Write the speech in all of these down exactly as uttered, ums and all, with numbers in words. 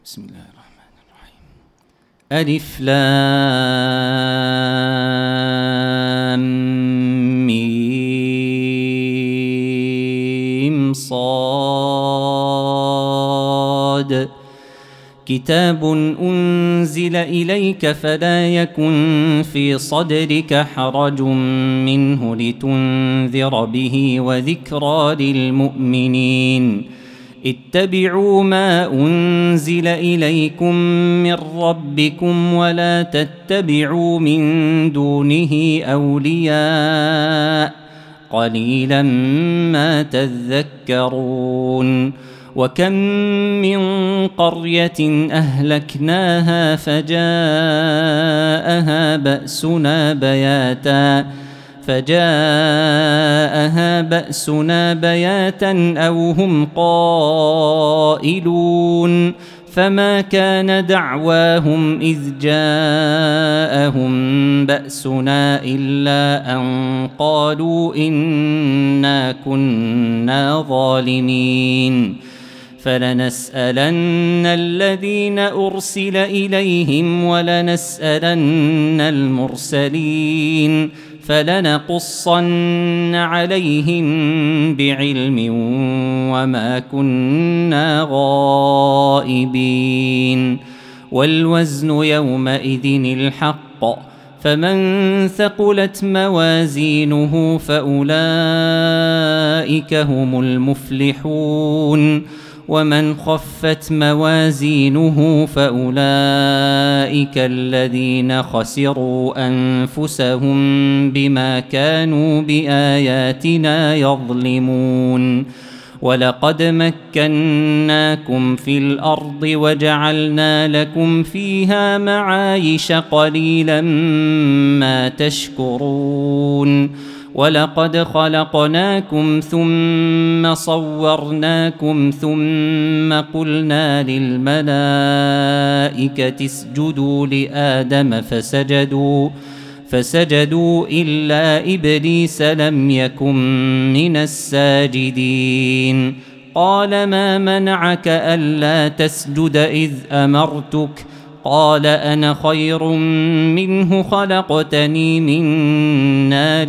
بسم الله الرحمن الرحيم. ألف لام ميم صاد كتاب أنزل إليك فلا يكن في صدرك حرج منه لتنذر به وذكرى للمؤمنين. اتبعوا ما أنزل إليكم من ربكم ولا تتبعوا من دونه أولياء قليلا ما تذكرون. وكم من قرية أهلكناها فجاءها بأسنا بياتا فجاءها بأسنا بياتا أو هم قائلون فما كان دعواهم إذ جاءهم بأسنا إلا أن قالوا إنا كنا ظالمين. فلنسألن الذين أرسل إليهم ولنسألن المرسلين فلنقصن عليهم بعلم وما كنا غائبين. والوزن يومئذ الحق فمن ثقلت موازينه فأولئك هم المفلحون ومن خفت موازينه فأولئك الذين خسروا أنفسهم بما كانوا بآياتنا يظلمون. ولقد مكناكم في الأرض وجعلنا لكم فيها معايش قليلا ما تشكرون. ولقد خلقناكم ثم صورناكم ثم قلنا للملائكة اسجدوا لآدم فسجدوا فسجدوا إلا إبليس لم يكن من الساجدين. قال ما منعك ألا تسجد إذ أمرتك؟ قال أنا خير منه خلقتني من نار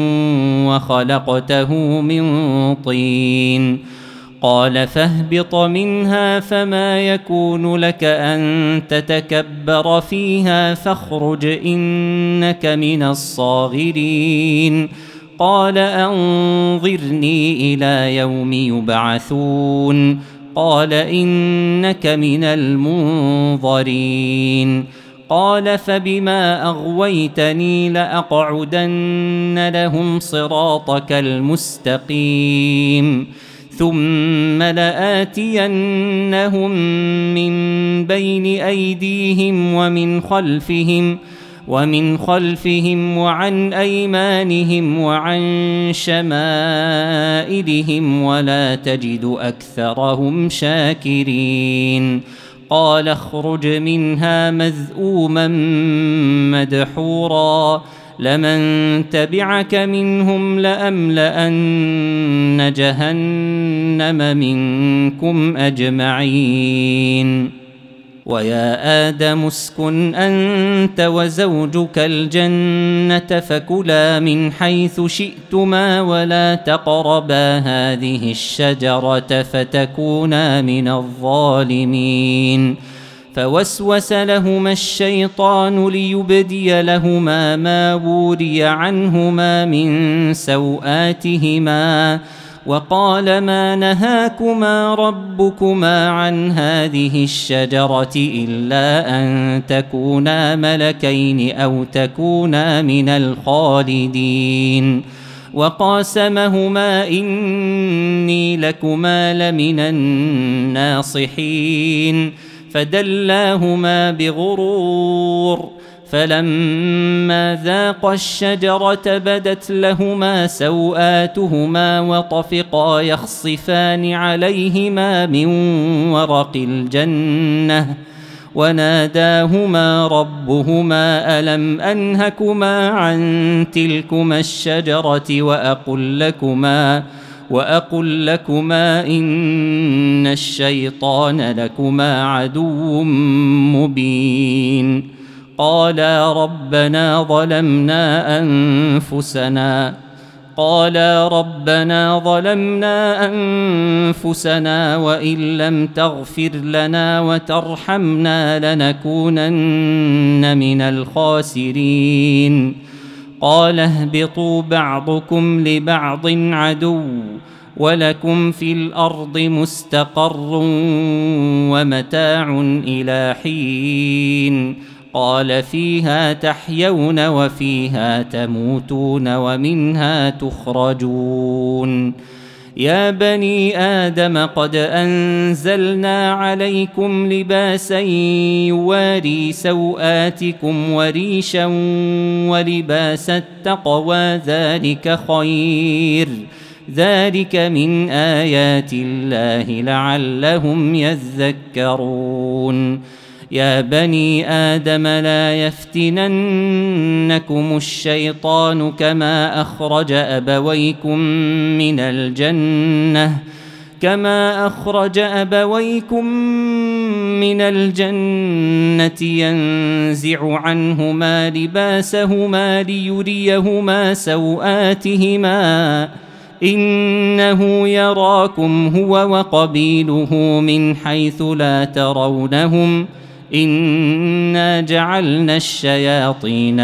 وخلقته من طين. قال فاهبط منها فما يكون لك أن تتكبر فيها فاخرج إنك من الصاغرين. قال أنظرني إلى يوم يبعثون. قال إنك من المنظرين. قال فبما أغويتني لأقعدن لهم صراطك المستقيم ثم لآتينهم من بين أيديهم ومن خلفهم ومن خلفهم وعن أيمانهم وعن شمائلهم ولا تجد أكثرهم شاكرين. قال اخرج منها مذءوما مدحورا لمن تبعك منهم لأملأن جهنم منكم أجمعين. ويا آدم اسكن أنت وزوجك الجنة فكلا من حيث شئتما ولا تقربا هذه الشجرة فتكونا من الظالمين. فوسوس لهما الشيطان ليبدي لهما ما وري عنهما من سوآتهما وقال ما نهاكما ربكما عن هذه الشجرة إلا أن تكونا ملكين أو تكونا من الخالدين. وقاسمهما إني لكما لمن الناصحين فدلاهما بغرور. فلما ذاقا الشجرة بدت لهما سوآتهما وطفقا يخصفان عليهما من ورق الجنة وناداهما ربهما ألم أنهكما عن تلكما الشجرة وأقل لكما وأقل لكما إن الشيطان لكما عدو مبين قالا ربنا ظلمنا أنفسنا قالا ربنا ظلمنا أنفسنا وإن لم تغفر لنا وترحمنا لنكونن من الخاسرين قال اهبطوا بعضكم لبعض عدو ولكم في الأرض مستقر ومتاع إلى حين قال فيها تحيون وفيها تموتون ومنها تخرجون يا بني آدم قد أنزلنا عليكم لباسا يواري سوآتكم وريشا ولباس التقوى ذلك خير ذلك من آيات الله لعلهم يذكرون يا بني آدم لا يفتننكم الشيطان كما أخرج أبويكم من الجنة كما أخرج أبويكم من الجنة ينزع عنهما لباسهما ليريهما سوآتهما إنه يراكم هو وقبيله من حيث لا ترونهم إنا جعلنا الشياطين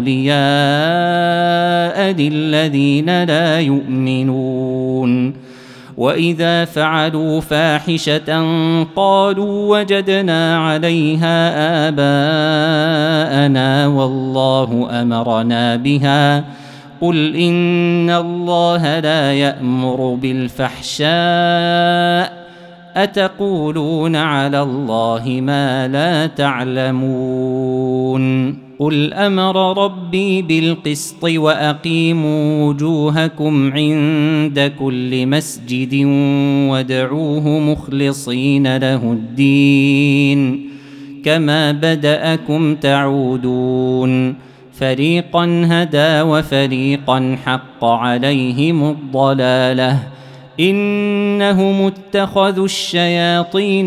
أولياء للذين لا يؤمنون وإذا فعلوا فاحشة قالوا وجدنا عليها آباءنا والله أمرنا بها قل إن الله لا يأمر بالفحشاء أتقولون على الله ما لا تعلمون قل أمر ربي بالقسط وأقيموا وجوهكم عند كل مسجد وادعوه مخلصين له الدين كما بدأكم تعودون فريقا هدى وفريقا حق عليهم الضلالة إنهم اتخذوا الشياطين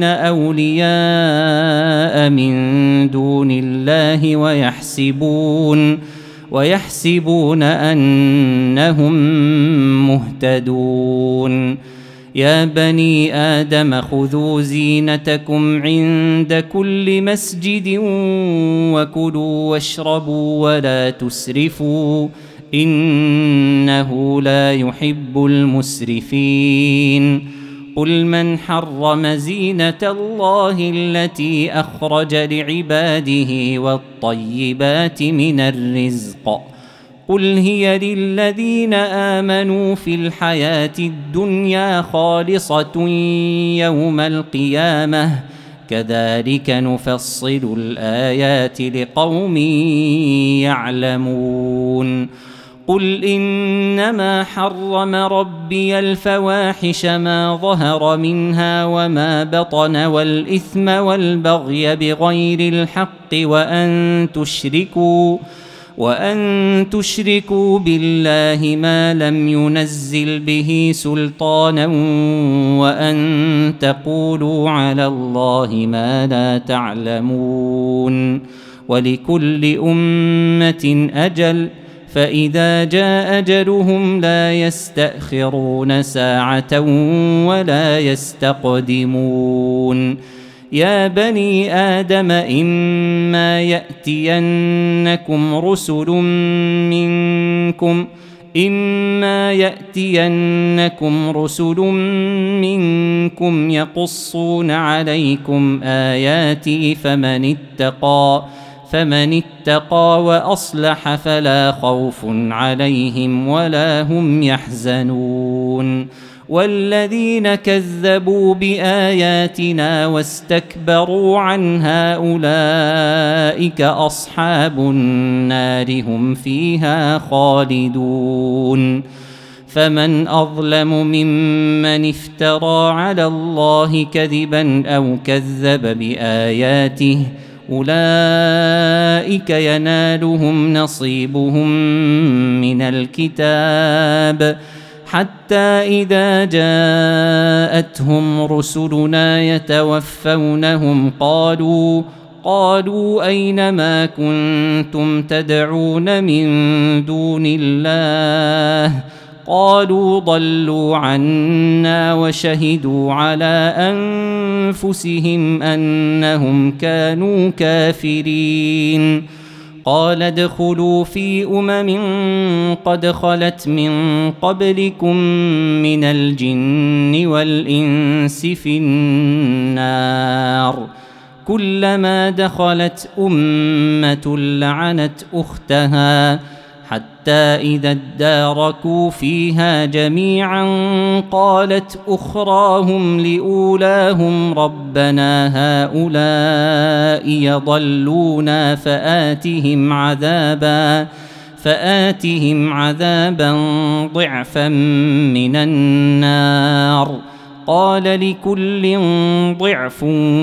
أولياء من دون الله ويحسبون ويحسبون أنهم مهتدون يا بني آدم خذوا زينتكم عند كل مسجد وكلوا واشربوا ولا تسرفوا إنه لا يحب المسرفين قل من حرم زينة الله التي أخرج لعباده والطيبات من الرزق قل هي للذين آمنوا في الحياة الدنيا خالصة يوم القيامة كذلك نفصل الآيات لقوم يعلمون قل إنما حرم ربي الفواحش ما ظهر منها وما بطن والإثم والبغي بغير الحق وأن تشركوا وأن تشركوا بالله ما لم ينزل به سلطانا وأن تقولوا على الله ما لا تعلمون ولكل أمة أجل فإذا جاء أجلهم لا يستأخرون ساعة ولا يستقدمون يا بني آدم إما يأتينكم رسل منكم إما يأتينكم رسل منكم يقصون عليكم آياتي فمن اتقى فمن اتقى وأصلح فلا خوف عليهم ولا هم يحزنون والذين كذبوا بآياتنا واستكبروا عنها أولئك أصحاب النار هم فيها خالدون فمن أظلم ممن افترى على الله كذبا أو كذب بآياته أولئك ينالهم نصيبهم من الكتاب حتى إذا جاءتهم رسلنا يتوفونهم قالوا قالوا أين ما كنتم تدعون من دون الله قالوا ضلوا عنا وشهدوا على أنفسهم أنهم كانوا كافرين قال ادخلوا في أمم قد خلت من قبلكم من الجن والإنس في النار كلما دخلت أمة لعنت أختها حتى إذا اداركوا فيها جميعا قالت أخراهم لأولاهم ربنا هؤلاء يضلونا فآتهم عذابا فآتهم عذابا ضعفا من النار قال لكل ضعف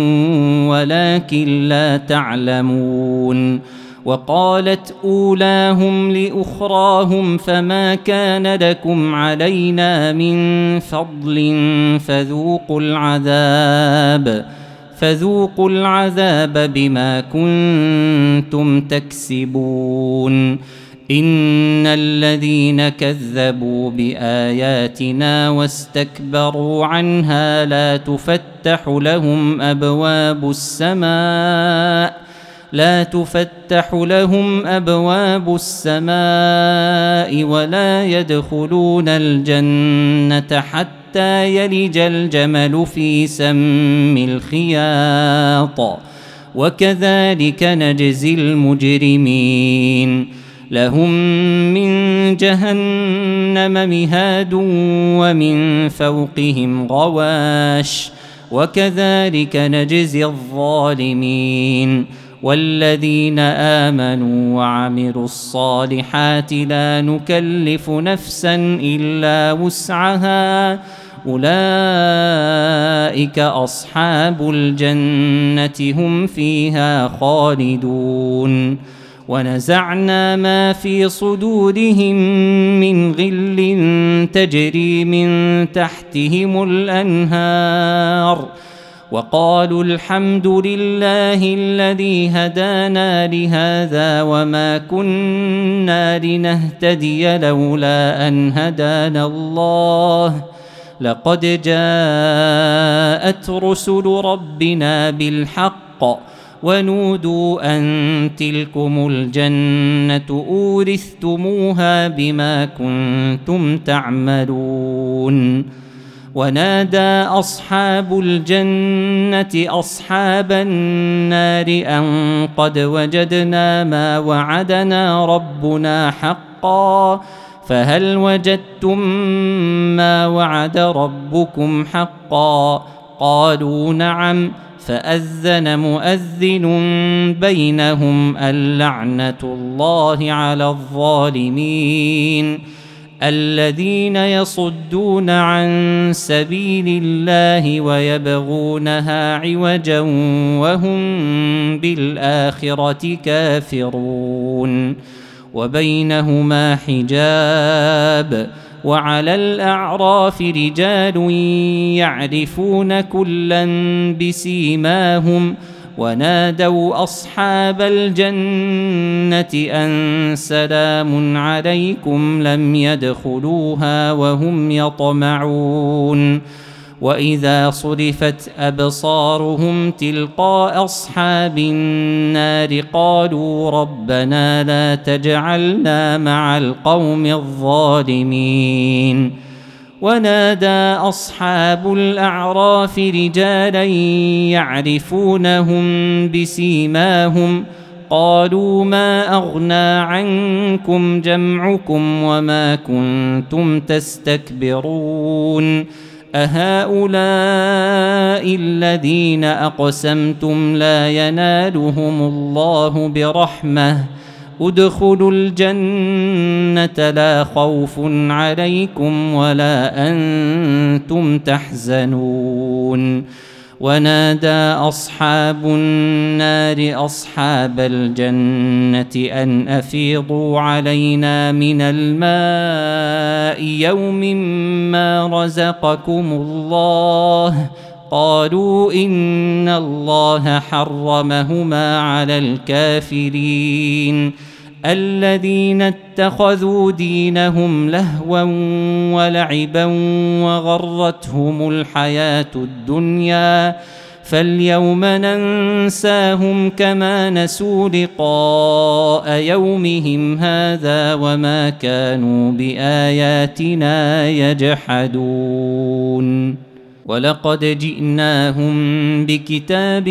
ولكن لا تعلمون وقالت أولاهم لأخراهم فما كان لكم علينا من فضل فذوقوا العذاب فذوقوا العذاب بما كنتم تكسبون إن الذين كذبوا بآياتنا واستكبروا عنها لا تفتح لهم أبواب السماء لا تفتح لهم أبواب السماء ولا يدخلون الجنة حتى يلج الجمل في سم الخياط وكذلك نجزي المجرمين لهم من جهنم مهاد ومن فوقهم غواش وكذلك نجزي الظالمين والذين آمنوا وعملوا الصالحات لا نكلف نفسا إلا وسعها أولئك أصحاب الجنة هم فيها خالدون ونزعنا ما في صدورهم من غل تجري من تحتهم الأنهار وقالوا الحمد لله الذي هدانا لهذا وما كنا لنهتدي لولا أن هدانا الله لقد جاءت رسل ربنا بالحق ونودوا أن تلكم الجنة أورثتموها بما كنتم تعملون ونادى أصحاب الجنة أصحاب النار أن قد وجدنا ما وعدنا ربنا حقا فهل وجدتم ما وعد ربكم حقا قالوا نعم فأذن مؤذن بينهم اللعنة الله على الظالمين الذين يصدون عن سبيل الله ويبغونها عوجا وهم بالآخرة كافرون وبينهما حجاب وعلى الأعراف رجال يعرفون كلا بسيماهم ونادوا أصحاب الجنة أن سلام عليكم لم يدخلوها وهم يطمعون وإذا صرفت أبصارهم تلقاء أصحاب النار قالوا ربنا لا تجعلنا مع القوم الظالمين ونادى أصحاب الأعراف رجالا يعرفونهم بسيماهم قالوا ما أغنى عنكم جمعكم وما كنتم تستكبرون أهؤلاء الذين أقسمتم لا ينالهم الله برحمة ادخلوا الجنة لا خوف عليكم ولا أنتم تحزنون ونادى أصحاب النار أصحاب الجنة أن أفيضوا علينا من الماء يوم ما رزقكم الله قالوا إن الله حرمهما على الكافرين الذين اتخذوا دينهم لهوا ولعبا وغرتهم الحياة الدنيا فاليوم ننساهم كما نسوا لقاء يومهم هذا وما كانوا بآياتنا يجحدون ولقد جئناهم بكتاب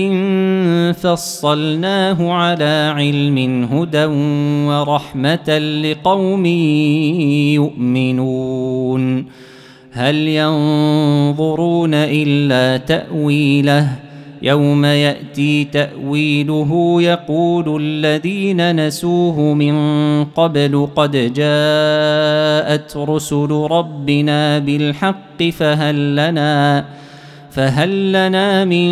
فصلناه على علم هدى ورحمة لقوم يؤمنون هل ينظرون إلا تأويله يوم يأتي تأويله يقول الذين نسوه من قبل قد جاءت رسل ربنا بالحق فهل لنا فهل لنا من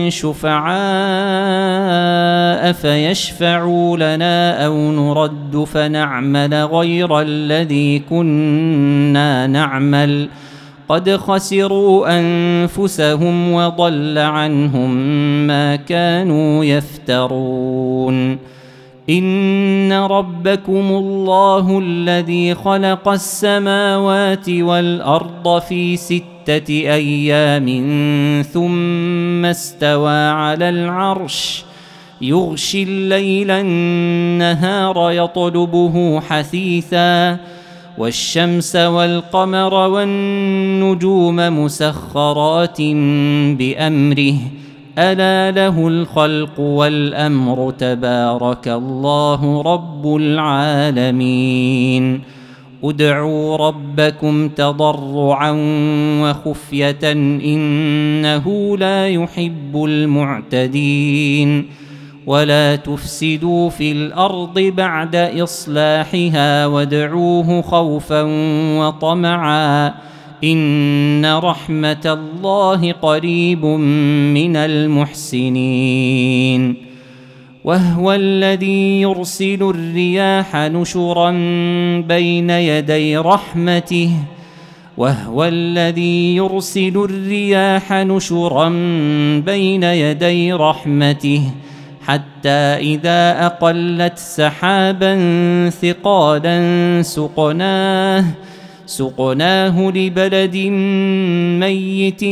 شفعاء فيشفعوا لنا أو نرد فنعمل غير الذي كنا نعمل قد خسروا أنفسهم وضل عنهم ما كانوا يفترون إن ربكم الله الذي خلق السماوات والأرض في ستة أيام ثم استوى على العرش يغشي الليل النهار يطلبه حثيثا والشمس والقمر والنجوم مسخرات بأمره ألا له الخلق والأمر تبارك الله رب العالمين ادعوا ربكم تضرعا وخفية إنه لا يحب المعتدين ولا تفسدوا في الأرض بعد إصلاحها وادعوه خوفا وطمعا إن رحمة الله قريب من المحسنين وهو الذي يرسل الرياح نشرا بين يدي رحمته وهو الذي يرسل الرياح نشرا بين يدي رحمته حتى إذا أقلت سحابا ثقالا سقناه سقناه لبلد ميت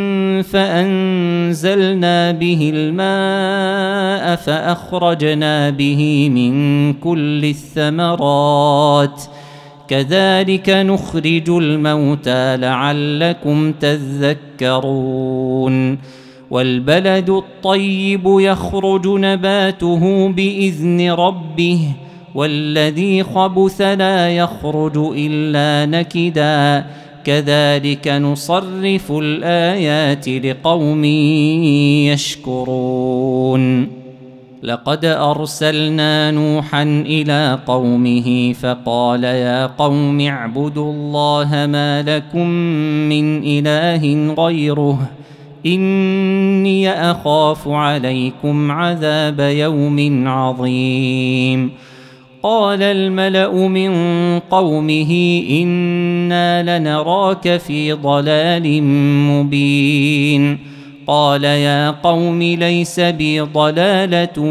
فأنزلنا به الماء فأخرجنا به من كل الثمرات كذلك نخرج الموتى لعلكم تذكرون والبلد الطيب يخرج نباته بإذن ربه والذي خبث لا يخرج إلا نكدا كذلك نصرف الآيات لقوم يشكرون لقد أرسلنا نوحا إلى قومه فقال يا قوم اعبدوا الله ما لكم من إله غيره إني أخاف عليكم عذاب يوم عظيم قال الملأ من قومه إنا لنراك في ضلال مبين قال يا قوم ليس بي ضلالة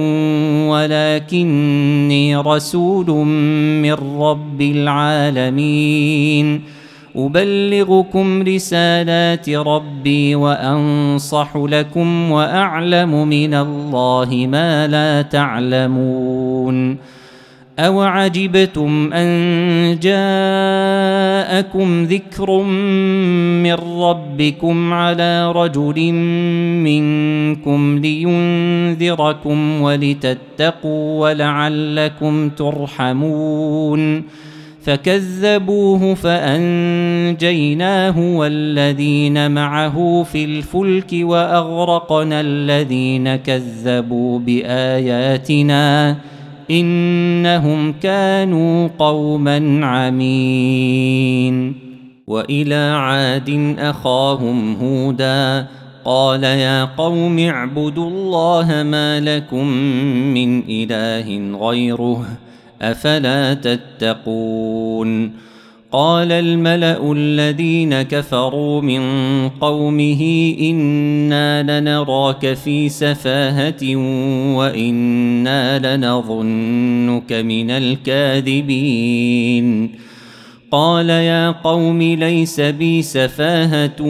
ولكني رسول من رب العالمين أبلغكم رسالات ربي وأنصح لكم وأعلم من الله ما لا تعلمون أوعجبتم أن جاءكم ذكر من ربكم على رجل منكم لينذركم ولتتقوا ولعلكم ترحمون فكذبوه فأنجيناه والذين معه في الفلك وأغرقنا الذين كذبوا بآياتنا إنهم كانوا قوما عمين وإلى عاد أخاهم هودا قال يا قوم اعبدوا الله ما لكم من إله غيره أفلا تتقون. قال الملأ الذين كفروا من قومه إنا لنراك في سفاهة وإنا لنظنك من الكاذبين. قال يا قوم ليس بي سفاهة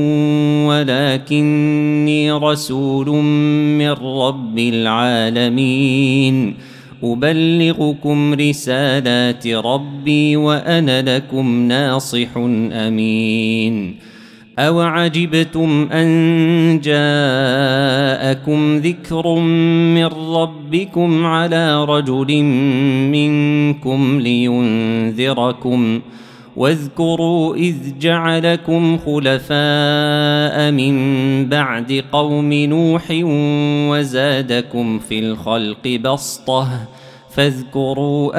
ولكني رسول من رب العالمين أبلغكم رسالات ربي وأنا لكم ناصح أمين. أوعجبتم أن جاءكم ذكر من ربكم على رجل منكم لينذركم واذكروا إذ جعلكم خلفاء من بعد قوم نوح وزادكم في الخلق بسطة فاذكروا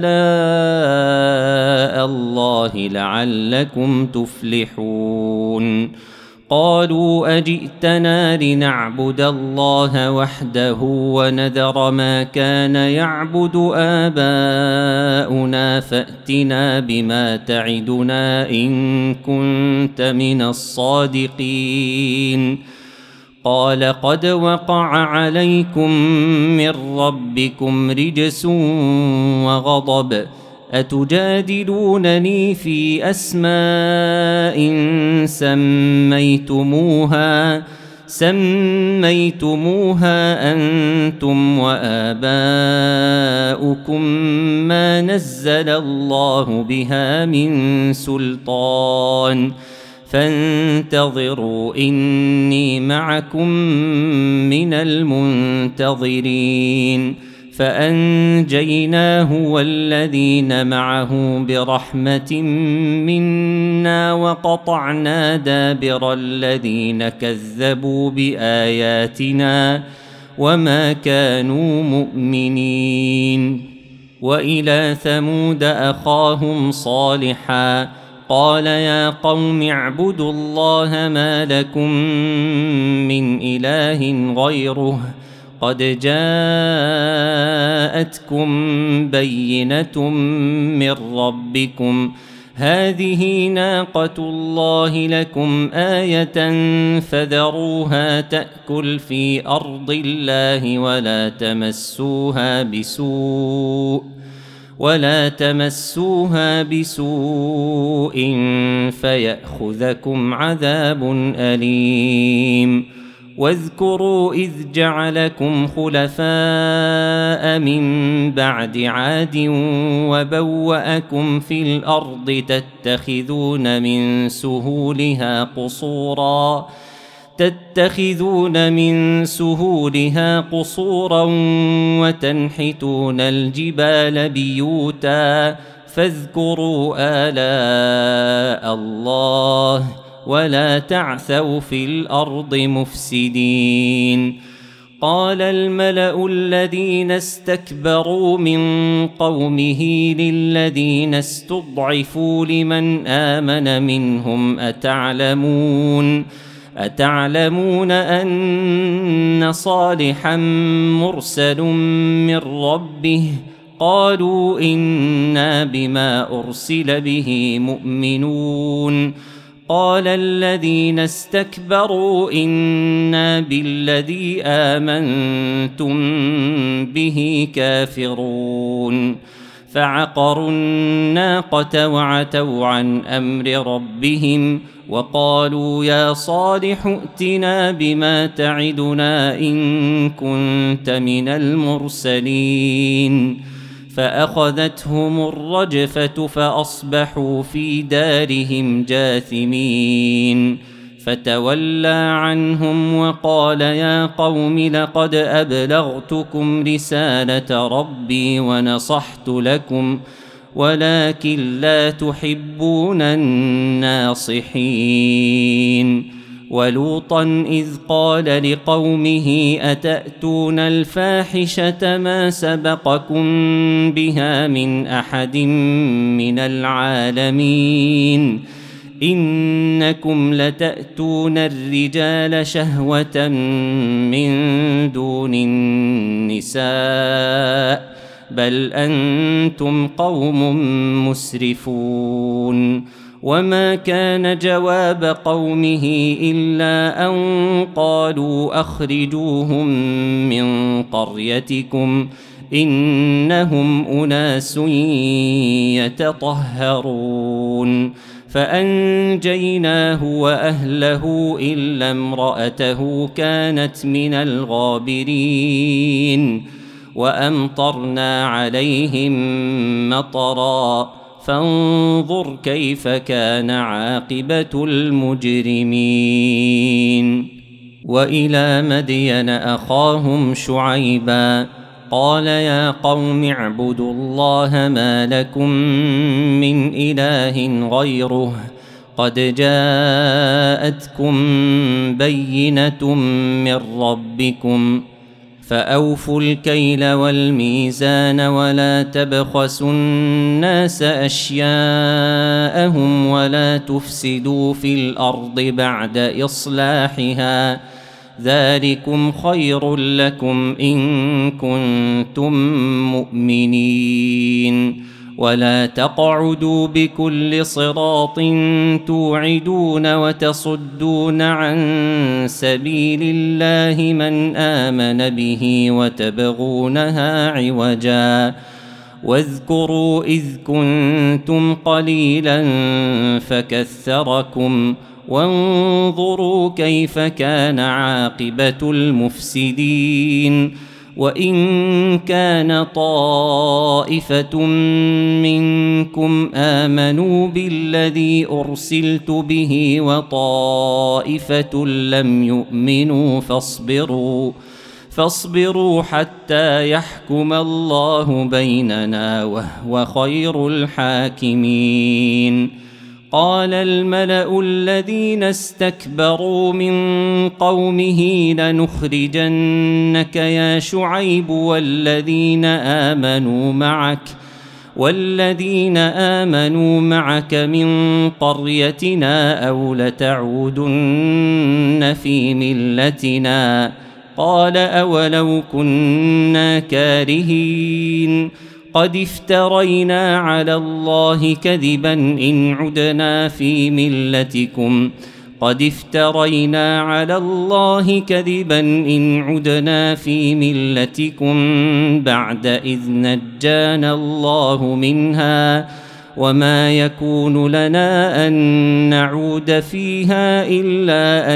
آلاء الله لعلكم تفلحون. قالوا أجئتنا لنعبد الله وحده ونذر ما كان يعبد آباؤنا فأتنا بما تعدنا إن كنت من الصادقين. قال قد وقع عليكم من ربكم رجس وغضب أتجادلونني في أسماء سميتموها سميتموها أنتم وآباؤكم ما نزل الله بها من سلطان فانتظروا إني معكم من المنتظرين. فأنجيناه والذين معه برحمة منا وقطعنا دابر الذين كذبوا بآياتنا وما كانوا مؤمنين. وإلى ثمود أخاهم صالحا قال يا قوم اعبدوا الله ما لكم من إله غيره قد جاءتكم بينة من ربكم هذه ناقة الله لكم آية فذروها تأكل في أرض الله ولا تمسوها بسوء ولا تمسوها بسوء فيأخذكم عذاب أليم. واذكروا إذ جعلكم خلفاء من بعد عاد وبوأكم في الأرض تتخذون من سهولها قصورا تتخذون من سهولها قصورا وتنحتون الجبال بيوتا فاذكروا آلاء الله ولا تعثوا في الأرض مفسدين. قال الملأ الذين استكبروا من قومه للذين استضعفوا لمن آمن منهم أتعلمون أتعلمون أن صالحا مرسل من ربه قالوا إنا بما أرسل به مؤمنون. قال الذين استكبروا إنا بالذي آمنتم به كافرون. فعقروا الناقة وعتوا عن أمر ربهم وقالوا يا صالح ائتنا بما تعدنا إن كنت من المرسلين. فأخذتهم الرجفة فأصبحوا في دارهم جاثمين. فتولى عنهم وقال يا قوم لقد أبلغتكم رسالة ربي ونصحت لكم ولكن لا تحبون الناصحين. ولوطا إذ قال لقومه أتأتون الفاحشة ما سبقكم بها من أحد من العالمين إنكم لتأتون الرجال شهوة من دون النساء بل أنتم قوم مسرفون. وما كان جواب قومه إلا أن قالوا أخرجوهم من قريتكم إنهم أناس يتطهرون. فأنجيناه وأهله إلا امرأته كانت من الغابرين. وأمطرنا عليهم مطرا فانظر كيف كان عاقبة المجرمين. وإلى مدين أخاهم شعيبا قال يا قوم اعبدوا الله ما لكم من إله غيره قد جاءتكم بينة من ربكم فأوفوا الكيل والميزان ولا تبخسوا الناس أشياءهم ولا تفسدوا في الأرض بعد إصلاحها ذلكم خير لكم إن كنتم مؤمنين. ولا تقعدوا بكل صراط توعدون وتصدون عن سبيل الله من آمن به وتبغونها عوجا واذكروا إذ كنتم قليلا فكثركم وانظروا كيف كان عاقبة المفسدين. وإن كان طائفة منكم آمنوا بالذي أرسلت به وطائفة لم يؤمنوا فاصبروا فاصبروا حتى يحكم الله بيننا وهو خير الحاكمين. قال الملأ الذين استكبروا من قومه لنخرجنك يا شعيب والذين آمنوا معك والذين آمنوا معك من قريتنا أو لتعودن في ملتنا قال أولو كنا كارهين قد افترينا على الله كذبا إن عدنا في ملتكم قد افترينا على الله كذبا إن عدنا في ملتكم بعد إذ نجانا الله منها وما يكون لنا أن نعود فيها إلا أن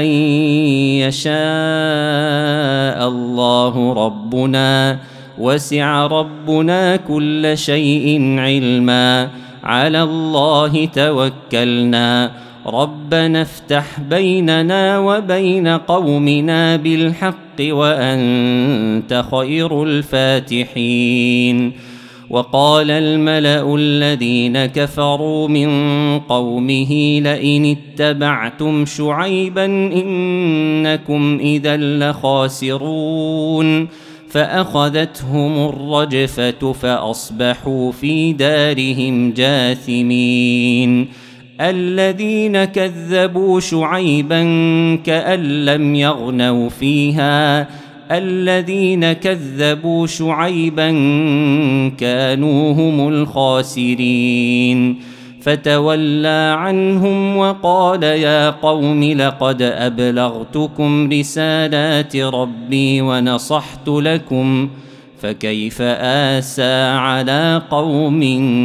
يشاء الله ربنا وسع ربنا كل شيء علما على الله توكلنا ربنا افتح بيننا وبين قومنا بالحق وأنت خير الفاتحين. وقال الملأ الذين كفروا من قومه لئن اتبعتم شعيبا إنكم إذا لخاسرون فأخذتهم الرجفة فأصبحوا في دارهم جاثمين. الذين كذبوا شعيبا كأن لم يغنوا فيها الذين كذبوا شعيبا كانوا هم الخاسرين. فتولى عنهم وقال يا قوم لقد أبلغتكم رسالات ربي ونصحت لكم فكيف آسى على قوم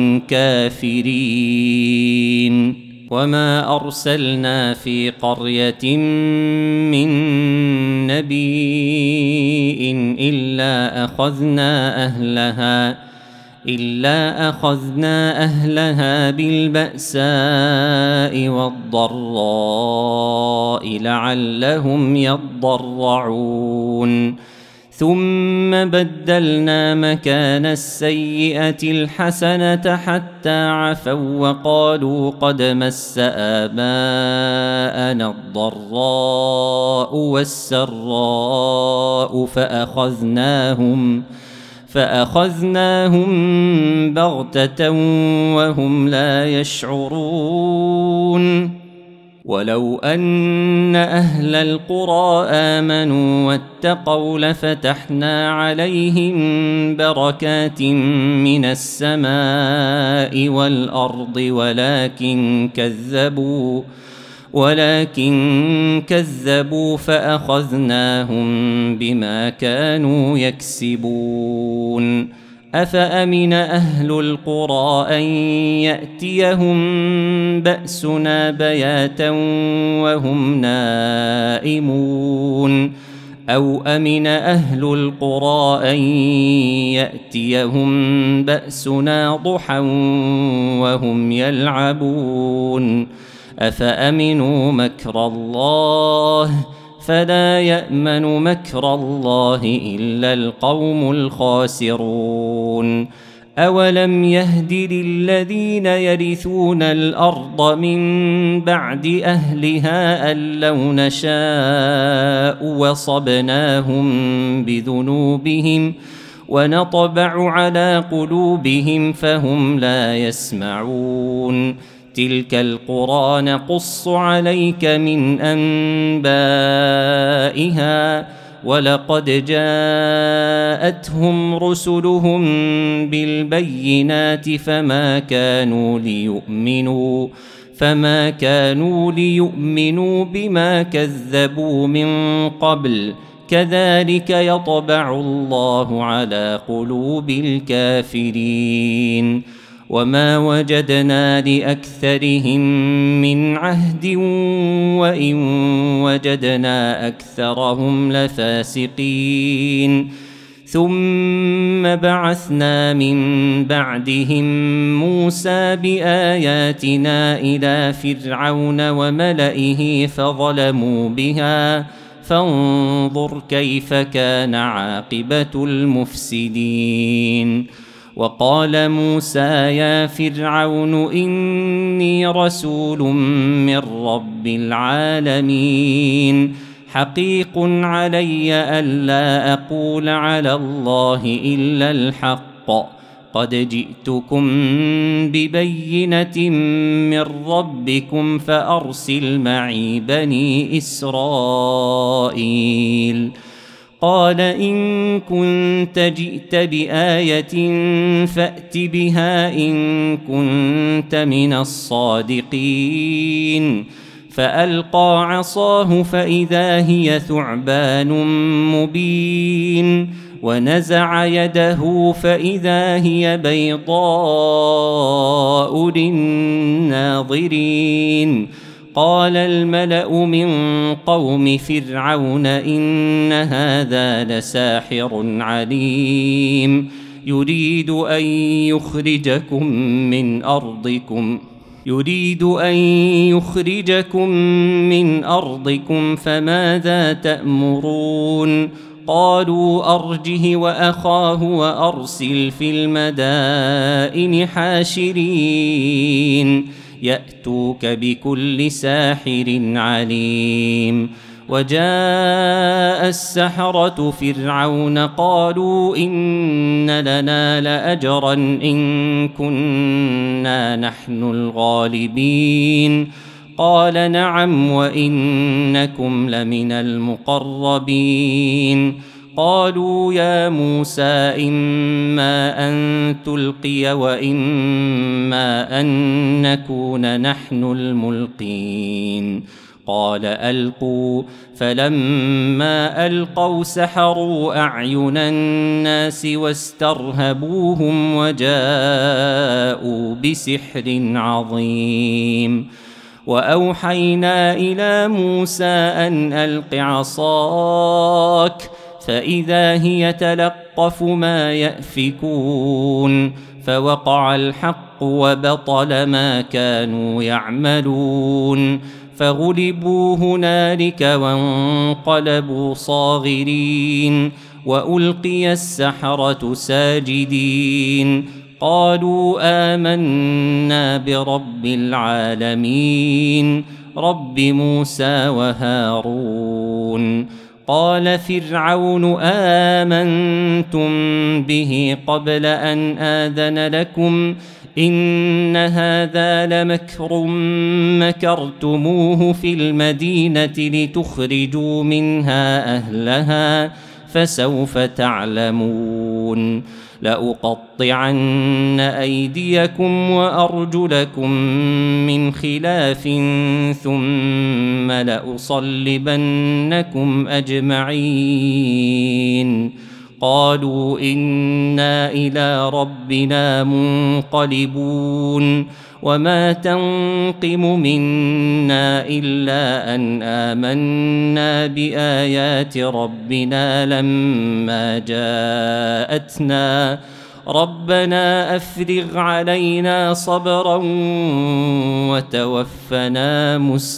كافرين. وما أرسلنا في قرية من نبي إلا أخذنا أهلها إلا أخذنا أهلها بالبأساء والضراء لعلهم يضرعون. ثم بدلنا مكان السيئة الحسنة حتى عفوا وقالوا قد مس آباءنا الضراء والسراء فأخذناهم فأخذناهم بغتة وهم لا يشعرون. ولو أن أهل القرى آمنوا واتقوا لفتحنا عليهم بركات من السماء والأرض ولكن كذبوا ولكن كذبوا فأخذناهم بما كانوا يكسبون أفأمن أهل القرى أن يأتيهم بأسنا بياتا وهم نائمون أو أمن أهل القرى أن يأتيهم بأسنا ضحى وهم يلعبون أفأمنوا مكر الله فلا يأمن مكر الله إلا القوم الخاسرون أولم يهد للذين يرثون الأرض من بعد أهلها أن لو نشاء وصبناهم بذنوبهم ونطبع على قلوبهم فهم لا يسمعون تلك القرى نقص عليك من أنبائها ولقد جاءتهم رسلهم بالبينات فما كانوا ليؤمنوا فما كانوا ليؤمنوا بما كذبوا من قبل كذلك يطبع الله على قلوب الكافرين وما وجدنا لأكثرهم من عهد وإن وجدنا أكثرهم لفاسقين ثم بعثنا من بعدهم موسى بآياتنا إلى فرعون وملئه فظلموا بها فانظر كيف كان عاقبة المفسدين وقال موسى يا فرعون إني رسول من رب العالمين حقيق علي ألا أقول على الله إلا الحق قد جئتكم ببينة من ربكم فأرسل معي بني إسرائيل قال إن كنت جئت بآية فأت بها إن كنت من الصادقين فألقى عصاه فإذا هي ثعبان مبين ونزع يده فإذا هي بيضاء للناظرين قال الملأ من قوم فرعون إن هذا لساحر عليم يريد أن يخرجكم من أرضكم يريد أن يخرجكم من أرضكم فماذا تأمرون قالوا أرجه وأخاه وأرسل في المدائن حاشرين يأتوك بكل ساحر عليم وجاء السحرة فرعون قالوا إن لنا لأجرا إن كنا نحن الغالبين قال نعم وإنكم لمن المقربين قالوا يا موسى إما أن تلقي وإما أن نكون نحن الملقين قال ألقوا فلما ألقوا سحروا أعين الناس واسترهبوهم وجاءوا بسحر عظيم وأوحينا إلى موسى أن ألق عصاك فإذا هي تلقف ما يأفكون فوقع الحق وبطل ما كانوا يعملون فغلبوا هنالك وانقلبوا صاغرين وألقي السحرة ساجدين قالوا آمنا برب العالمين رب موسى وهارون قال فرعون آمنتم به قبل أن آذن لكم إن هذا لمكر مكرتموه في المدينة لتخرجوا منها أهلها فسوف تعلمون لأقطعن أيديكم وأرجلكم من خلاف ثم لأصلبنكم أجمعين قالوا إنا إلى ربنا منقلبون وما تنقم منا إلا أن آمنا بآيات ربنا لما جاءتنا ربنا أفرغ علينا صبرا وتوفنا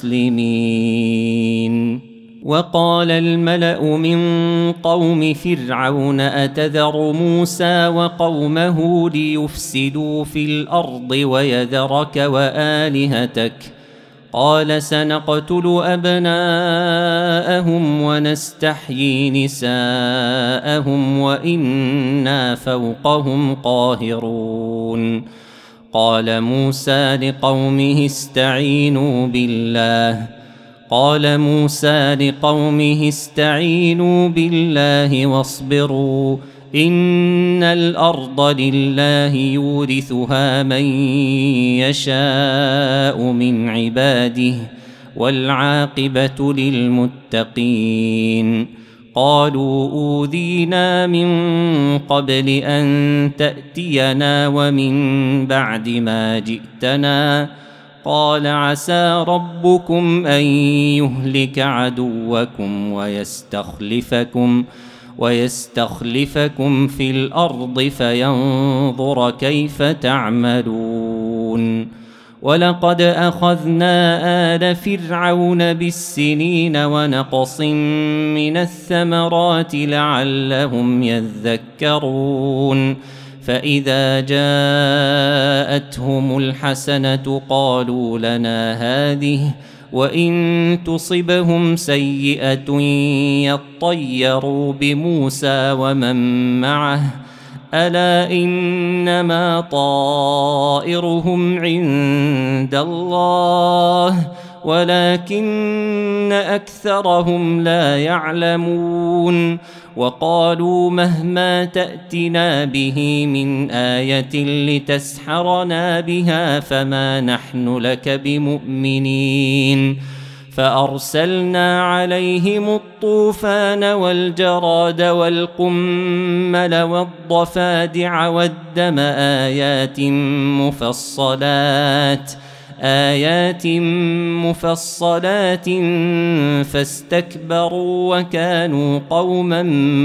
مسلمين. وقال الملأ من قوم فرعون أتذر موسى وقومه ليفسدوا في الأرض ويذرك وآلهتك قال سنقتل أبناءهم ونستحيي نساءهم وإنا فوقهم قاهرون. قال موسى لقومه استعينوا بالله قال موسى لقومه استعينوا بالله واصبروا إن الأرض لله يورثها من يشاء من عباده والعاقبة للمتقين. قالوا أوذينا من قبل أن تأتينا ومن بعد ما جئتنا قال عسى ربكم أن يهلك عدوكم ويستخلفكم ويستخلفكم في الأرض فينظر كيف تعملون. ولقد أخذنا آل فرعون بالسنين ونقص من الثمرات لعلهم يذكرون فإذا جاءتهم الحسنة قالوا لنا هذه وإن تصبهم سيئة يطيروا بموسى ومن معه ألا إنما طائرهم عند الله ولكن أكثرهم لا يعلمون. وقالوا مهما تأتنا به من آية لتسحرنا بها فما نحن لك بمؤمنين. فأرسلنا عليهم الطوفان والجراد والقمل والضفادع والدم آيات مفصلات آيات مفصلات فاستكبروا وكانوا قوما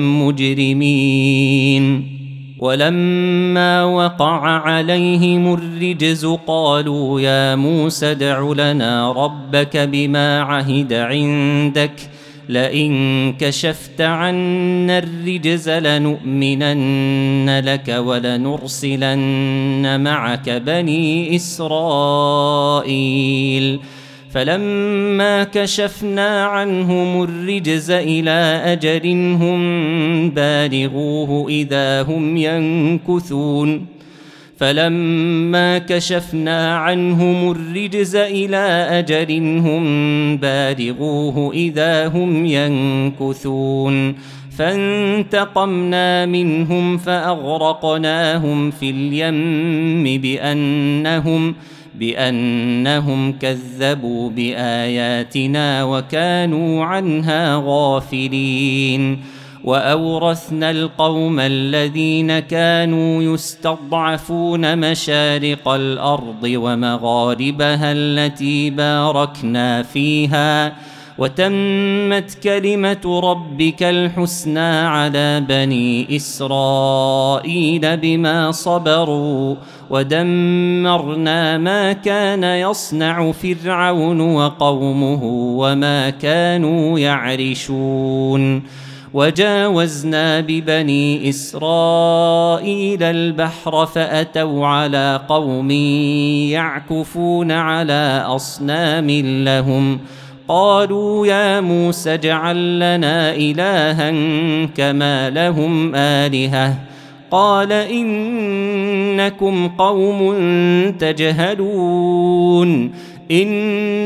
مجرمين. ولما وقع عليهم الرجز قالوا يا موسى ادع لنا ربك بما عهد عندك لئن كشفت عنا الرجز لنؤمنن لك ولنرسلن معك بني إسرائيل. فلما كشفنا عنهم الرجز إلى أجل هم بالغوه إذا هم ينكثون فلما كشفنا عنهم الرجز إلى أجل هم بالغوه إذا هم ينكثون فانتقمنا منهم فأغرقناهم في اليم بأنهم بأنهم كذبوا بآياتنا وكانوا عنها غافلين. وأورثنا القوم الذين كانوا يستضعفون مشارق الأرض ومغاربها التي باركنا فيها وتمت كلمة ربك الحسنى على بني إسرائيل بما صبروا ودمرنا ما كان يصنع فرعون وقومه وما كانوا يعرشون. وجاوزنا ببني إسرائيل البحر فأتوا على قوم يعكفون على أصنام لهم قالوا يا موسى اجعل لنا إلها كما لهم آلهة قال إنكم قوم تجهلون إن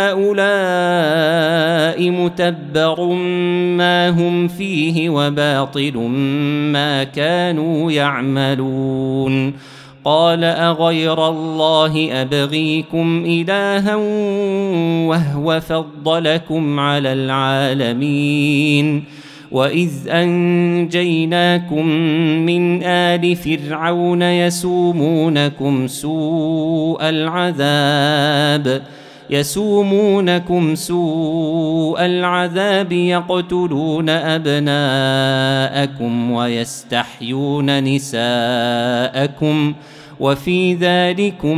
هؤلاء متبر ما هم فيه وباطل ما كانوا يعملون قال أغير الله أبغيكم إلها وهو فضلكم على العالمين وإذ أنجيناكم من آل فرعون يسومونكم سوء العذاب يسومونكم سوء العذاب يقتلون أبناءكم ويستحيون نساءكم وفي ذلكم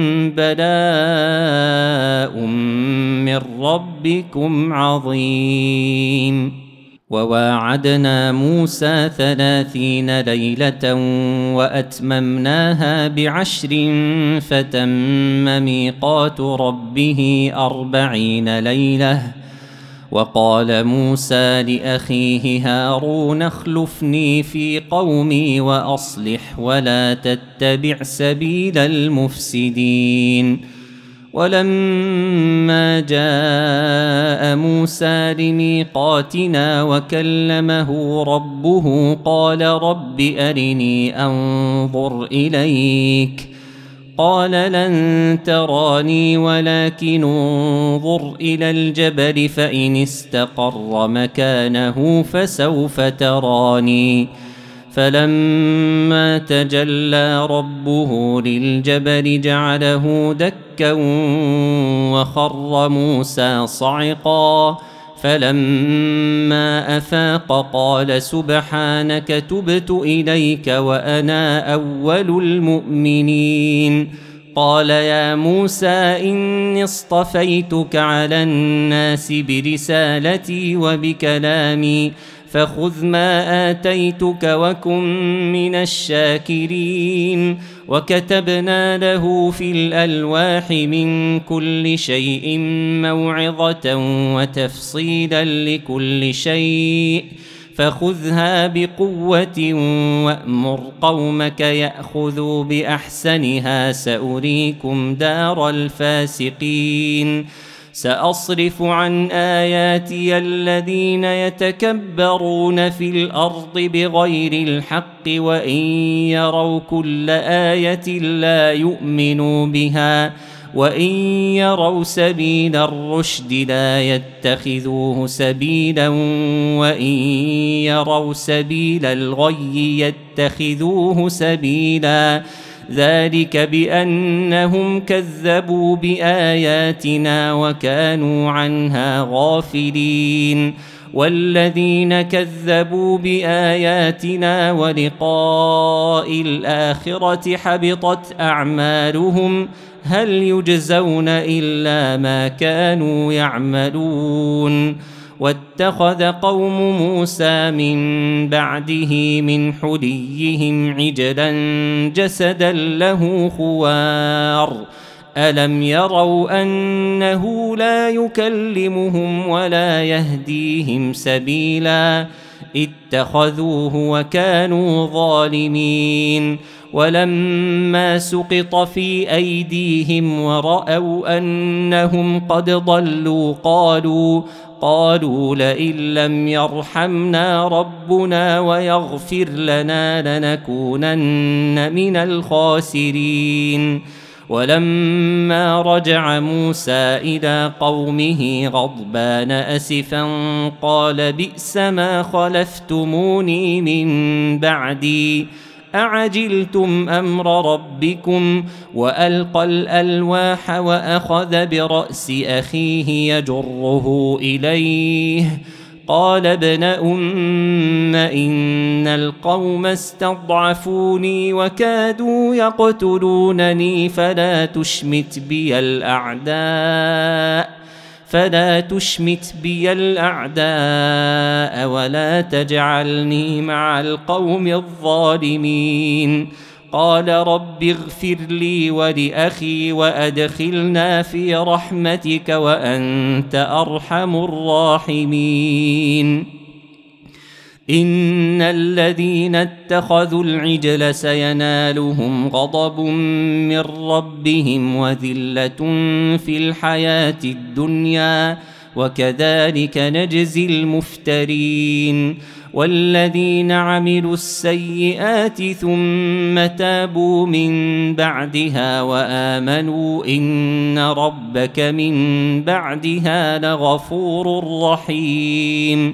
بلاء من ربكم عظيم وواعدنا موسى ثلاثين ليلة وأتممناها بعشر فتم ميقات ربه أربعين ليلة وقال موسى لأخيه هارون اخلفني في قومي وأصلح ولا تتبع سبيل المفسدين ولما جاء موسى لميقاتنا وكلمه ربه قال رب أرني أنظر إليك قال لن تراني ولكن انظر إلى الجبل فإن استقر مكانه فسوف تراني فلما تجلى ربه للجبل جعله دكا وخر موسى صعقا فلما أفاق قال سبحانك تبت إليك وأنا أول المؤمنين قال يا موسى إني اصطفيتك على الناس برسالتي وبكلامي فخذ ما آتيتك وكن من الشاكرين وكتبنا له في الألواح من كل شيء موعظة وتفصيلا لكل شيء فخذها بقوة وأمر قومك يأخذوا بأحسنها سأريكم دار الفاسقين سأصرف عن آياتي الذين يتكبرون في الأرض بغير الحق وإن يروا كل آية لا يؤمنوا بها وإن يروا سبيل الرشد لا يتخذوه سبيلا وإن يروا سبيل الغي يتخذوه سبيلا ذلك بأنهم كذبوا بآياتنا وكانوا عنها غافلين والذين كذبوا بآياتنا ولقاء الآخرة حبطت أعمالهم هل يجزون إلا ما كانوا يعملون واتخذ قوم موسى من بعده من حليهم عجلا جسدا له خوار ألم يروا أنه لا يكلمهم ولا يهديهم سبيلا اتخذوه وكانوا ظالمين ولما سقط في أيديهم ورأوا أنهم قد ضلوا قالوا قالوا لئن لم يرحمنا ربنا ويغفر لنا لنكونن من الخاسرين ولما رجع موسى إلى قومه غضبان أسفا قال بئس ما خلفتموني من بعدي أعجلتم أمر ربكم وألقى الألواح وأخذ برأس أخيه يجره إليه قال ابن أم إن القوم استضعفوني وكادوا يقتلونني فلا تشمت بي الأعداء فلا تشمت بي الأعداء ولا تجعلني مع القوم الظالمين قال رب اغفر لي ولأخي وأدخلنا في رحمتك وأنت أرحم الراحمين إن الذين اتخذوا العجل سينالهم غضب من ربهم وذلة في الحياة الدنيا وكذلك نجزي المفترين. والذين عملوا السيئات ثم تابوا من بعدها وآمنوا إن ربك من بعدها لغفور رحيم.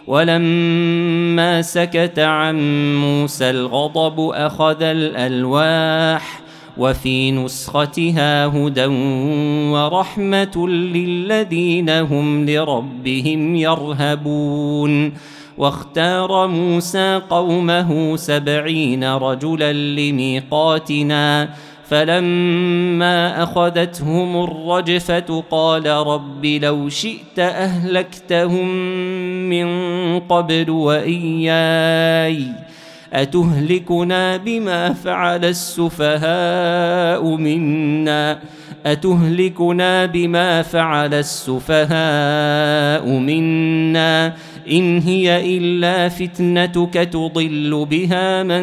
ولما سكت عن موسى الغضب أخذ الألواح وفي نسختها هدى ورحمة للذين هم لربهم يرهبون. واختار موسى قومه سبعين رجلا لميقاتنا فلما أخذتهم الرجفة قال رب لو شئت أهلكتهم من قبل وإياي أتهلكنا بما فعل السفهاء منا أتهلكنا بما فعل السفهاء منا إن هي إلا فتنتك تضل بها من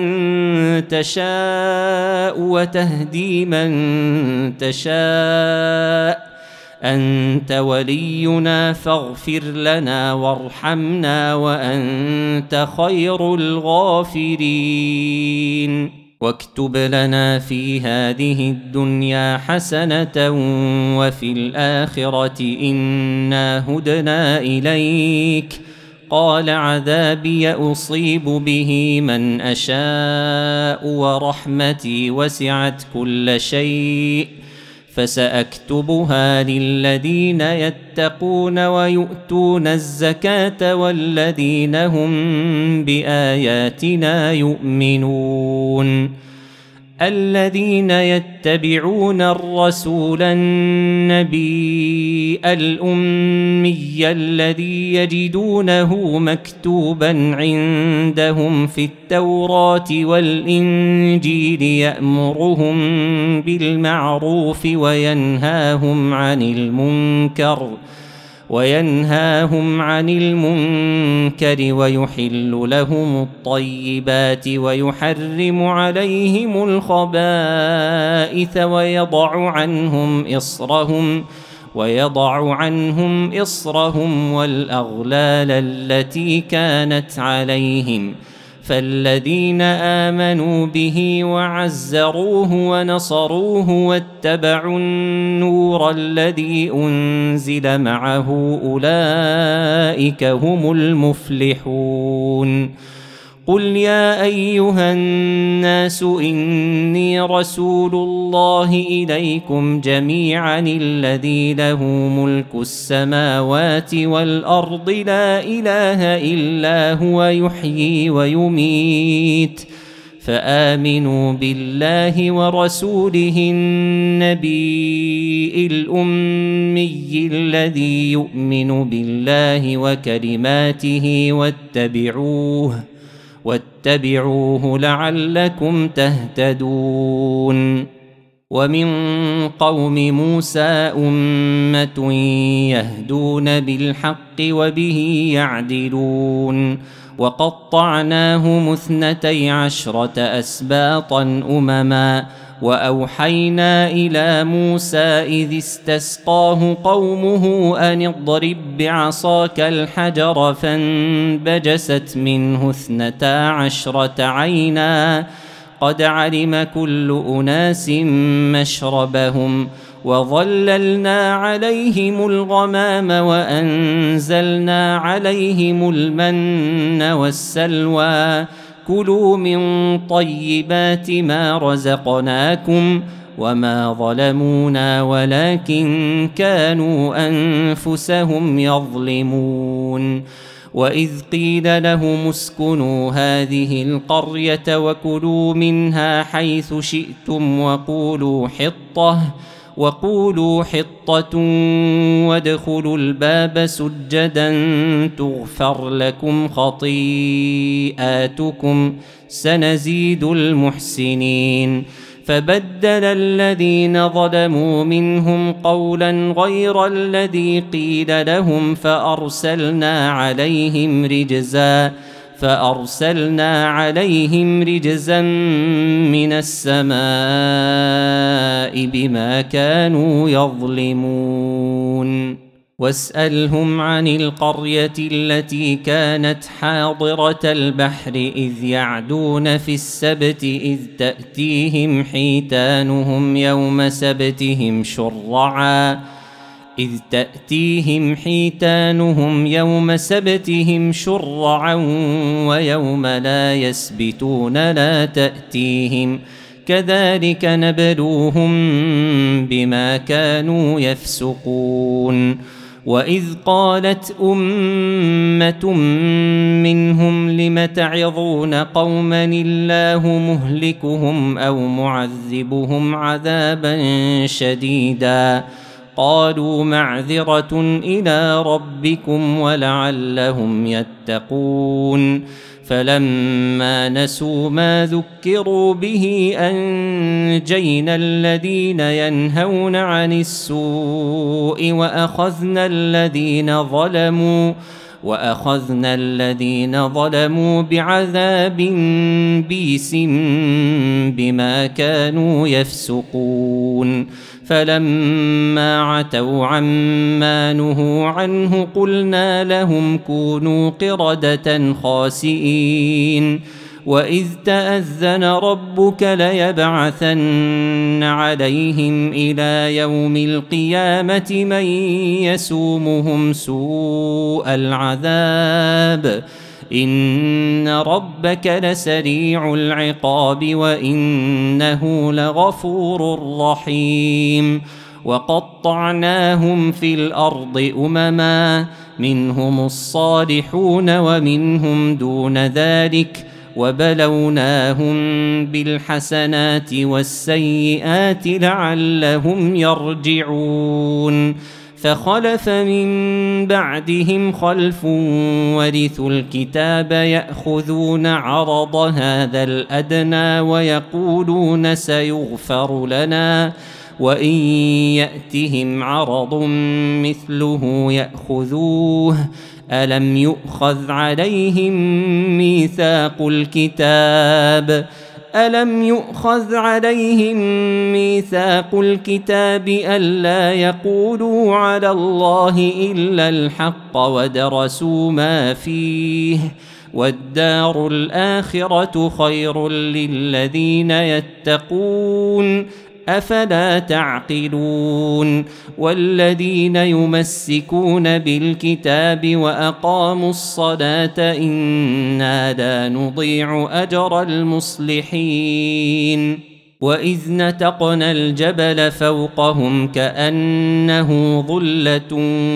تشاء وتهدي من تشاء أنت ولينا فاغفر لنا وارحمنا وأنت خير الغافرين. واكتب لنا في هذه الدنيا حسنة وفي الآخرة إنا هدنا إليك. قال عذابي أصيب به من أشاء ورحمتي وسعت كل شيء فسأكتبها للذين يتقون ويؤتون الزكاة والذين هم بآياتنا يؤمنون. الذين يتبعون الرسول النبي الأمي الذي يجدونه مكتوبا عندهم في التوراة والإنجيل يأمرهم بالمعروف وينهاهم عن المنكر وينهاهم عن المنكر ويحل لهم الطيبات ويحرم عليهم الخبائث ويضع عنهم إصرهم ويضع عنهم إصرهم والأغلال التي كانت عليهم. فالذين آمنوا به وعزروه ونصروه واتبعوا النور الذي أنزل معه أولئك هم المفلحون. قل يا أيها الناس إني رسول الله إليكم جميعا الذي له ملك السماوات والأرض لا إله إلا هو يحيي ويميت فآمنوا بالله ورسوله النبي الأمي الذي يؤمن بالله وكلماته واتبعوه واتبعوه لعلكم تهتدون. ومن قوم موسى أمة يهدون بالحق وبه يعدلون. وقطعناهم اثنتي عشرة أسباطا أمما وأوحينا إلى موسى إذ استسقاه قومه أن اضرب بعصاك الحجر فانبجست منه اثنتا عشرة عينا قد علم كل أناس مشربهم وظللنا عليهم الغمام وأنزلنا عليهم المن والسلوى كلوا من طيبات ما رزقناكم وما ظلمونا ولكن كانوا أنفسهم يظلمون. وإذ قيل لهم اسكنوا هذه القرية وكلوا منها حيث شئتم وقولوا حطة وقولوا حطة وادخلوا الباب سجدا تغفر لكم خطيئاتكم سنزيد المحسنين. فبدل الذين ظلموا منهم قولا غير الذي قيل لهم فأرسلنا عليهم رجزا فأرسلنا عليهم رجزا من السماء بما كانوا يظلمون واسألهم عن القرية التي كانت حاضرة البحر إذ يعدون في السبت إذ تأتيهم حيتانهم يوم سبتهم شرعا إذ تأتيهم حيتانهم يوم سبتهم شرعا ويوم لا يسبتون لا تأتيهم كذلك نبلوهم بما كانوا يفسقون وإذ قالت أمة منهم لم تعظون قوما الله مهلكهم أو معذبهم عذابا شديدا قالوا معذرة إلى ربكم ولعلهم يتقون فلما نسوا ما ذكروا به أنجينا الذين ينهون عن السوء وأخذنا الذين ظلموا وأخذنا الذين ظلموا بعذاب بئيس بما كانوا يفسقون فلما عتوا عما نهوا عنه قلنا لهم كونوا قردة خاسئين وإذ تأذن ربك ليبعثن عليهم إلى يوم القيامة من يسومهم سوء العذاب إن ربك لسريع العقاب وإنه لغفور رحيم وقطعناهم في الأرض أمما منهم الصالحون ومنهم دون ذلك وبلوناهم بالحسنات والسيئات لعلهم يرجعون فخلف من بعدهم خلف ورثوا الكتاب يأخذون عرض هذا الأدنى ويقولون سيغفر لنا وإن يأتهم عرض مثله يأخذوه ألم يؤخذ عليهم ميثاق الكتاب ألم يؤخذ عليهم ميثاق الكتاب ألا يقولوا على الله إلا الحق ودرسوا ما فيه والدار الآخرة خير للذين يتقون أفلا تعقلون والذين يمسكون بالكتاب وأقاموا الصلاة إنا لا نضيع أجر المصلحين وإذ نتقنا الجبل فوقهم كأنه ظلة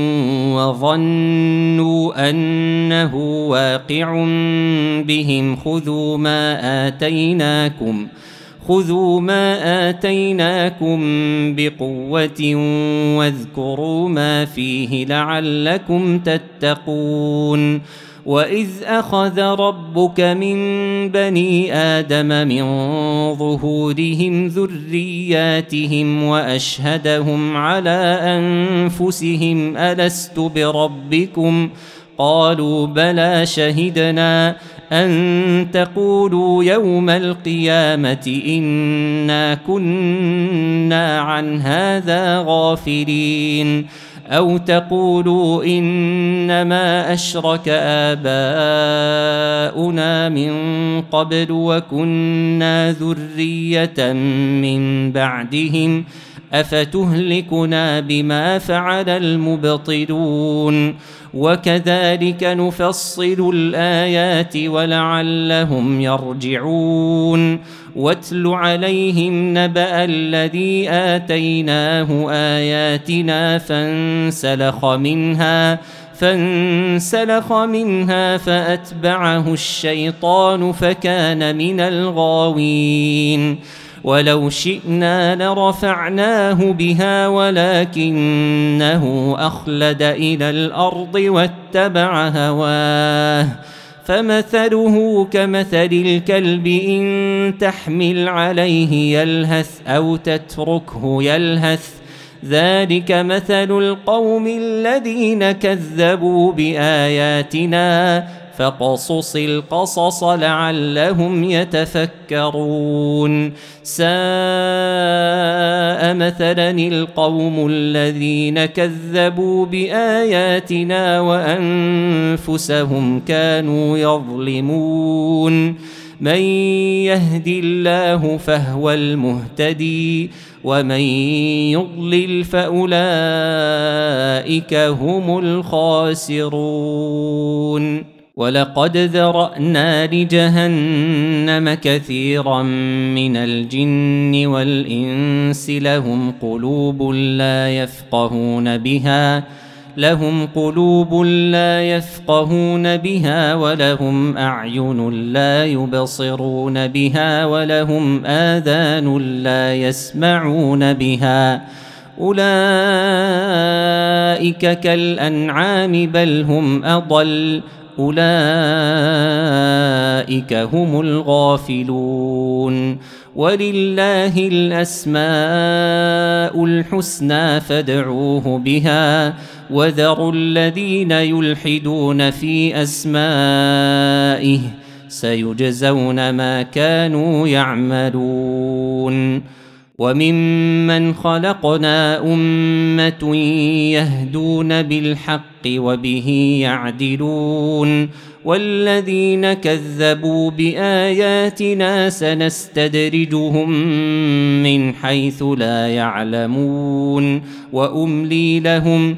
وظنوا أنه واقع بهم خذوا ما آتيناكم خذوا ما آتيناكم بقوة واذكروا ما فيه لعلكم تتقون وإذ أخذ ربك من بني آدم من ظهورهم ذرياتهم وأشهدهم على أنفسهم ألست بربكم قالوا بلى شهدنا أن تقولوا يوم القيامة إنا كنا عن هذا غافلين أو تقولوا إنما أشرك آباؤنا من قبل وكنا ذرية من بعدهم أفتهلكنا بما فعل المبطلون وكذلك نفصل الآيات ولعلهم يرجعون واتل عليهم نبأ الذي آتيناه آياتنا فانسلخ منها فانسلخ منها فأتبعه الشيطان فكان من الغاوين ولو شئنا لرفعناه بها ولكنه أخلد إلى الأرض واتبع هواه فمثله كمثل الكلب إن تحمل عليه يلهث أو تتركه يلهث ذلك مثل القوم الذين كذبوا بآياتنا فاقصص القصص لعلهم يتفكرون ساء مثلا القوم الذين كذبوا بآياتنا وأنفسهم كانوا يظلمون من يهد الله فهو المهتدي ومن يضلل فأولئك هم الخاسرون ولقد ذرأنا لجهنم كثيرا من الجن والإنس لهم قلوب لا يفقهون بها لهم قلوب لا يفقهون بها ولهم أعين لا يبصرون بها ولهم آذان لا يسمعون بها أولئك كالأنعام بل هم أضل أولئك هم الغافلون ولله الأسماء الحسنى فادعوه بها وذروا الذين يلحدون في أسمائه سيجزون ما كانوا يعملون وممن خلقنا أمة يهدون بالحق وبه يعدلون والذين كذبوا بآياتنا سنستدرجهم من حيث لا يعلمون وأملي لهم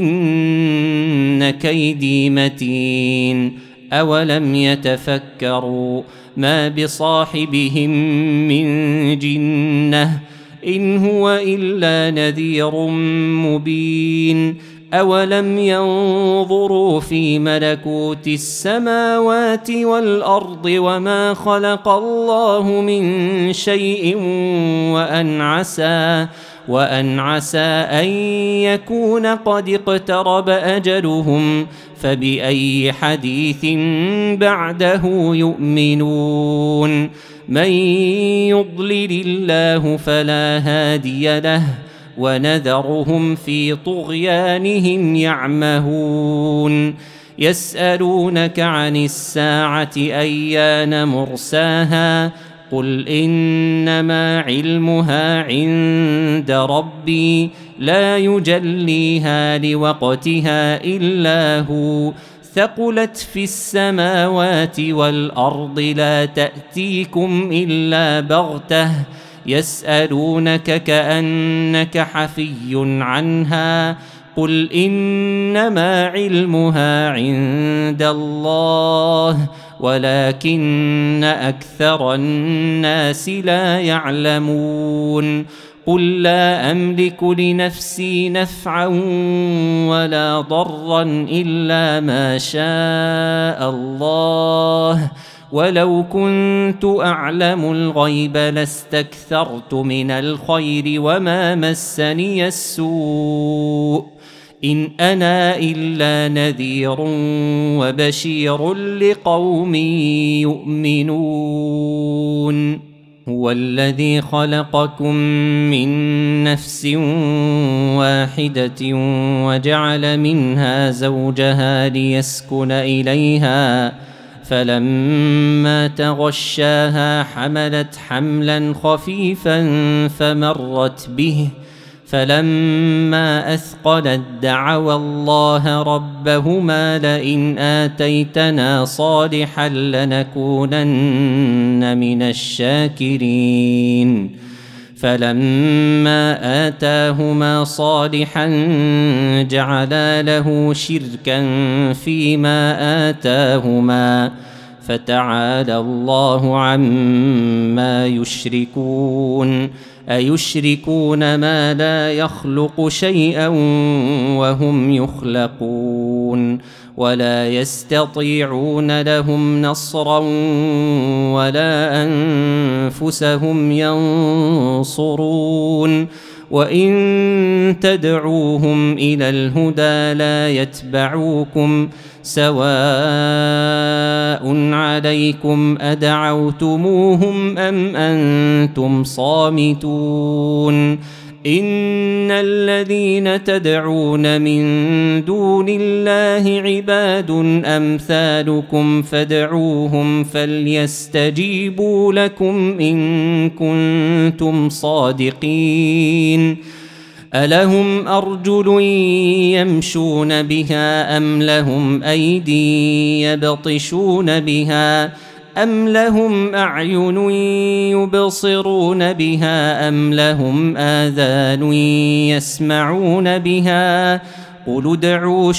إن كيدي متين أولم يتفكروا ما بصاحبهم من جنة إن هو إلا نذير مبين أولم ينظروا في ملكوت السماوات والأرض وما خلق الله من شيء وأن عسى وأن عسى أن يكون قد اقترب أجلهم فبأي حديث بعده يؤمنون من يضلل الله فلا هادي له ونذرهم في طغيانهم يعمهون يسألونك عن الساعة أيان مرساها قل إنما علمها عند ربي لا يجليها لوقتها إلا هو ثقلت في السماوات والأرض لا تأتيكم إلا بغتة يسألونك كأنك حفي عنها قل إنما علمها عند الله ولكن أكثر الناس لا يعلمون قل لا أملك لنفسي نفعا ولا ضرا إلا ما شاء الله ولو كنت أعلم الغيب لاستكثرت من الخير وما مسني السوء إن أنا إلا نذير وبشير لقوم يؤمنون هو الذي خلقكم من نفس واحدة وجعل منها زوجها ليسكن إليها فلما تغشاها حملت حملا خفيفا فمرت به فلما أثقلت دعوا الله ربهما لئن آتيتنا صالحا لنكونن من الشاكرين فلما آتاهما صالحا جعلا له شركا فيما آتاهما فتعالى الله عما يشركون أيشركون ما لا يخلق شيئا وهم يخلقون ولا يستطيعون لهم نصرا ولا أنفسهم ينصرون وإن تدعوهم إلى الهدى لا يتبعوكم سواء عليكم أدعوتموهم أم أنتم صامتون إن الذين تدعون من دون الله عباد أمثالكم فادعوهم فليستجيبوا لكم إن كنتم صادقين ألهم أرجل يمشون بها أم لهم أيدي يبطشون بها أم لهم أعين يبصرون بها أم لهم آذان يسمعون بها قل ادعوا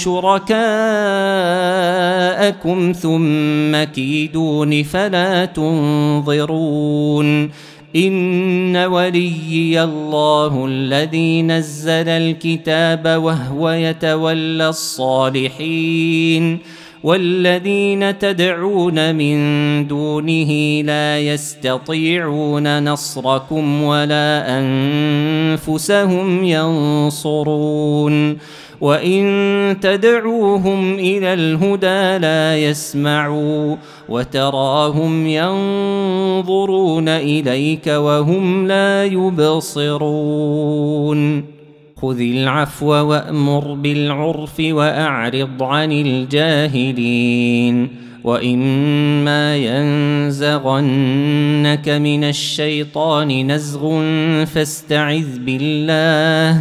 شركاءكم ثم كيدون فلا تنظرون إن وليي الله الذي نزل الكتاب وهو يتولى الصالحين والذين تدعون من دونه لا يستطيعون نصركم ولا أنفسهم ينصرون وإن تدعوهم إلى الهدى لا يسمعوا وتراهم ينظرون إليك وهم لا يبصرون خذ العفو وأمر بالعرف وأعرض عن الجاهلين وإما ينزغنك من الشيطان نزغ فاستعذ بالله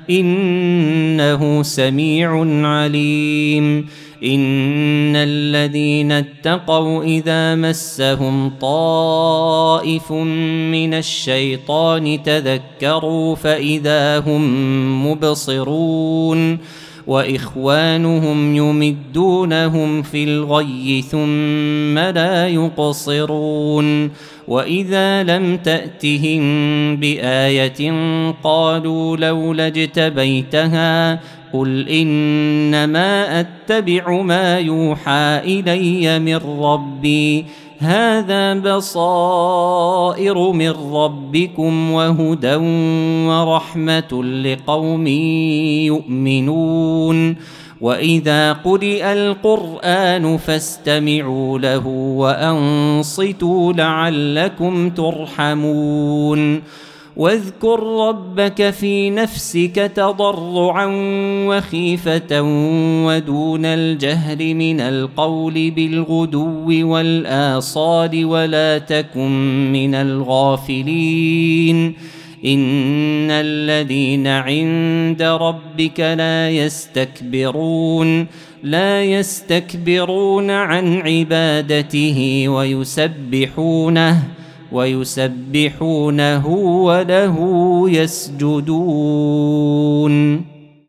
إنه سميع عليم إن الذين اتقوا إذا مسهم طائف من الشيطان تذكروا فإذا هم مبصرون وإخوانهم يمدونهم في الغي ثم لا يقصرون وإذا لم تأتهم بآية قالوا لولا اجتبيتها قل إنما أتبع ما يوحى إلي من ربي هذا بصائر من ربكم وهدى ورحمة لقوم يؤمنون وإذا قرئ القرآن فاستمعوا له وأنصتوا لعلكم ترحمون واذكر ربك في نفسك تضرعا وخيفة ودون الجهر من القول بالغدو والآصال ولا تكن من الغافلين إن الذين عند ربك لا يستكبرون لا يستكبرون عن عبادته ويسبحونه ويسبحونه وله يسجدون.